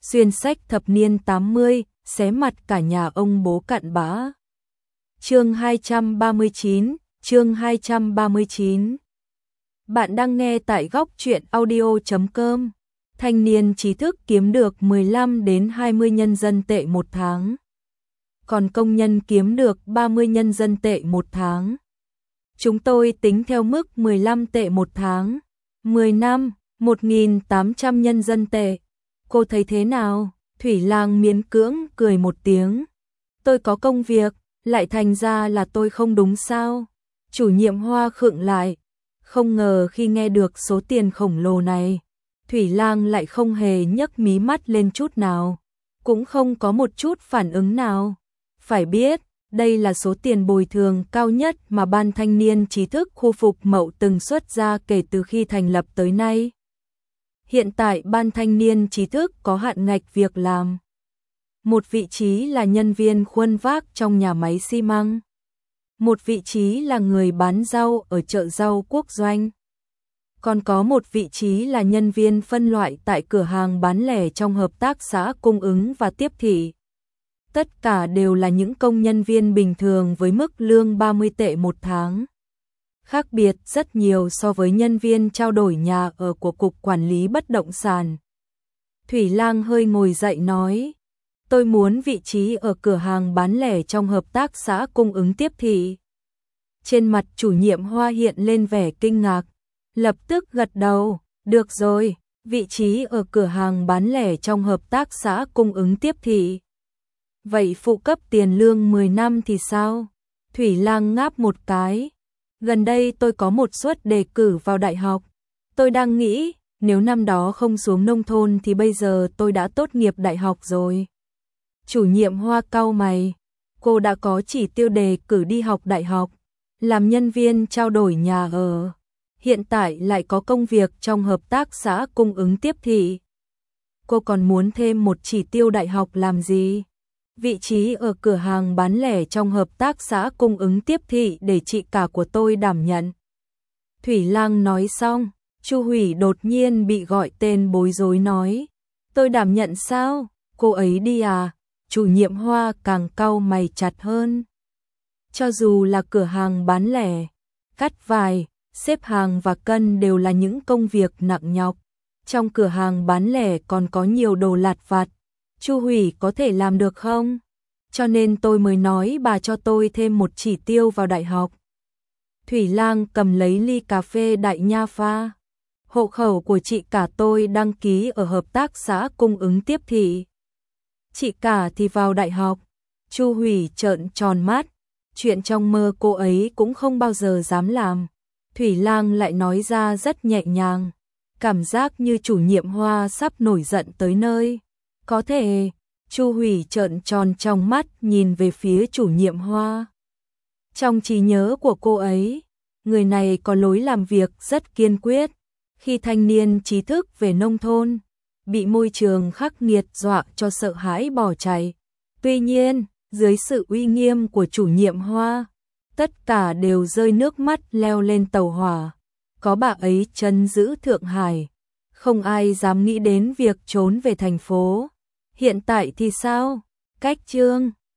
xuyên sách thập niên 80, xé mặt cả nhà ông bố cặn bã. Chương 239, chương 239. Bạn đang nghe tại góc truyện audio.com. Thanh niên trí thức kiếm được 15 đến 20 nhân dân tệ một tháng. Còn công nhân kiếm được 30 nhân dân tệ một tháng. Chúng tôi tính theo mức 15 tệ một tháng. 10 năm, 1.800 nhân dân tệ. Cô thấy thế nào? Thủy Lang miễn cưỡng cười một tiếng. Tôi có công việc, lại thành ra là tôi không đúng sao? Chủ nhiệm Hoa khựng lại. Không ngờ khi nghe được số tiền khổng lồ này, Thủy Lang lại không hề nhấc mí mắt lên chút nào, cũng không có một chút phản ứng nào. Phải biết, đây là số tiền bồi thường cao nhất mà Ban Thanh niên trí thức khu Phục Mậu từng xuất ra kể từ khi thành lập tới nay. Hiện tại Ban Thanh niên trí thức có hạn ngạch việc làm. Một vị trí là nhân viên khuân vác trong nhà máy xi măng. Một vị trí là người bán rau ở chợ rau Quốc Doanh. Còn có một vị trí là nhân viên phân loại tại cửa hàng bán lẻ trong hợp tác xã cung ứng và tiếp thị. Tất cả đều là những công nhân viên bình thường với mức lương 30 tệ một tháng. Khác biệt rất nhiều so với nhân viên trao đổi nhà ở của Cục Quản lý Bất động sản. Thủy Lang hơi ngồi dậy nói, tôi muốn vị trí ở cửa hàng bán lẻ trong hợp tác xã cung ứng tiếp thị. Trên mặt chủ nhiệm Hoa hiện lên vẻ kinh ngạc, lập tức gật đầu, được rồi, vị trí ở cửa hàng bán lẻ trong hợp tác xã cung ứng tiếp thị. Vậy phụ cấp tiền lương 10 năm thì sao? Thủy Lang ngáp một cái. Gần đây tôi có một suất đề cử vào đại học. Tôi đang nghĩ, nếu năm đó không xuống nông thôn thì bây giờ tôi đã tốt nghiệp đại học rồi. Chủ nhiệm Hoa cau mày. Cô đã có chỉ tiêu đề cử đi học đại học, làm nhân viên trao đổi nhà ở. Hiện tại lại có công việc trong hợp tác xã cung ứng tiếp thị. Cô còn muốn thêm một chỉ tiêu đại học làm gì? Vị trí ở cửa hàng bán lẻ trong hợp tác xã cung ứng tiếp thị để chị cả của tôi đảm nhận. Thủy Lang nói xong, Chu Hủy đột nhiên bị gọi tên bối rối nói. Tôi đảm nhận sao? Cô ấy đi à? Chủ nhiệm Hoa càng cau mày chặt hơn. Cho dù là cửa hàng bán lẻ, cắt vải, xếp hàng và cân đều là những công việc nặng nhọc. Trong cửa hàng bán lẻ còn có nhiều đồ lặt vặt. Chu Hủy có thể làm được không? Cho nên tôi mới nói bà cho tôi thêm một chỉ tiêu vào đại học. Thủy Lang cầm lấy ly cà phê Đại Nha pha. Hộ khẩu của chị cả tôi đăng ký ở hợp tác xã cung ứng tiếp thị. Chị cả thì vào đại học. Chu Hủy trợn tròn mắt. Chuyện trong mơ cô ấy cũng không bao giờ dám làm. Thủy Lang lại nói ra rất nhẹ nhàng. Cảm giác như chủ nhiệm Hoa sắp nổi giận tới nơi. Có thể. Chu Hủy trợn tròn trong mắt nhìn về phía chủ nhiệm Hoa. Trong trí nhớ của cô ấy, người này có lối làm việc rất kiên quyết. Khi thanh niên trí thức về nông thôn, bị môi trường khắc nghiệt dọa cho sợ hãi bỏ chạy. Tuy nhiên, dưới sự uy nghiêm của chủ nhiệm Hoa, tất cả đều rơi nước mắt leo lên tàu hỏa. Có bà ấy trấn giữ Thượng Hải, không ai dám nghĩ đến việc trốn về thành phố. Hiện tại thì sao? Cách chương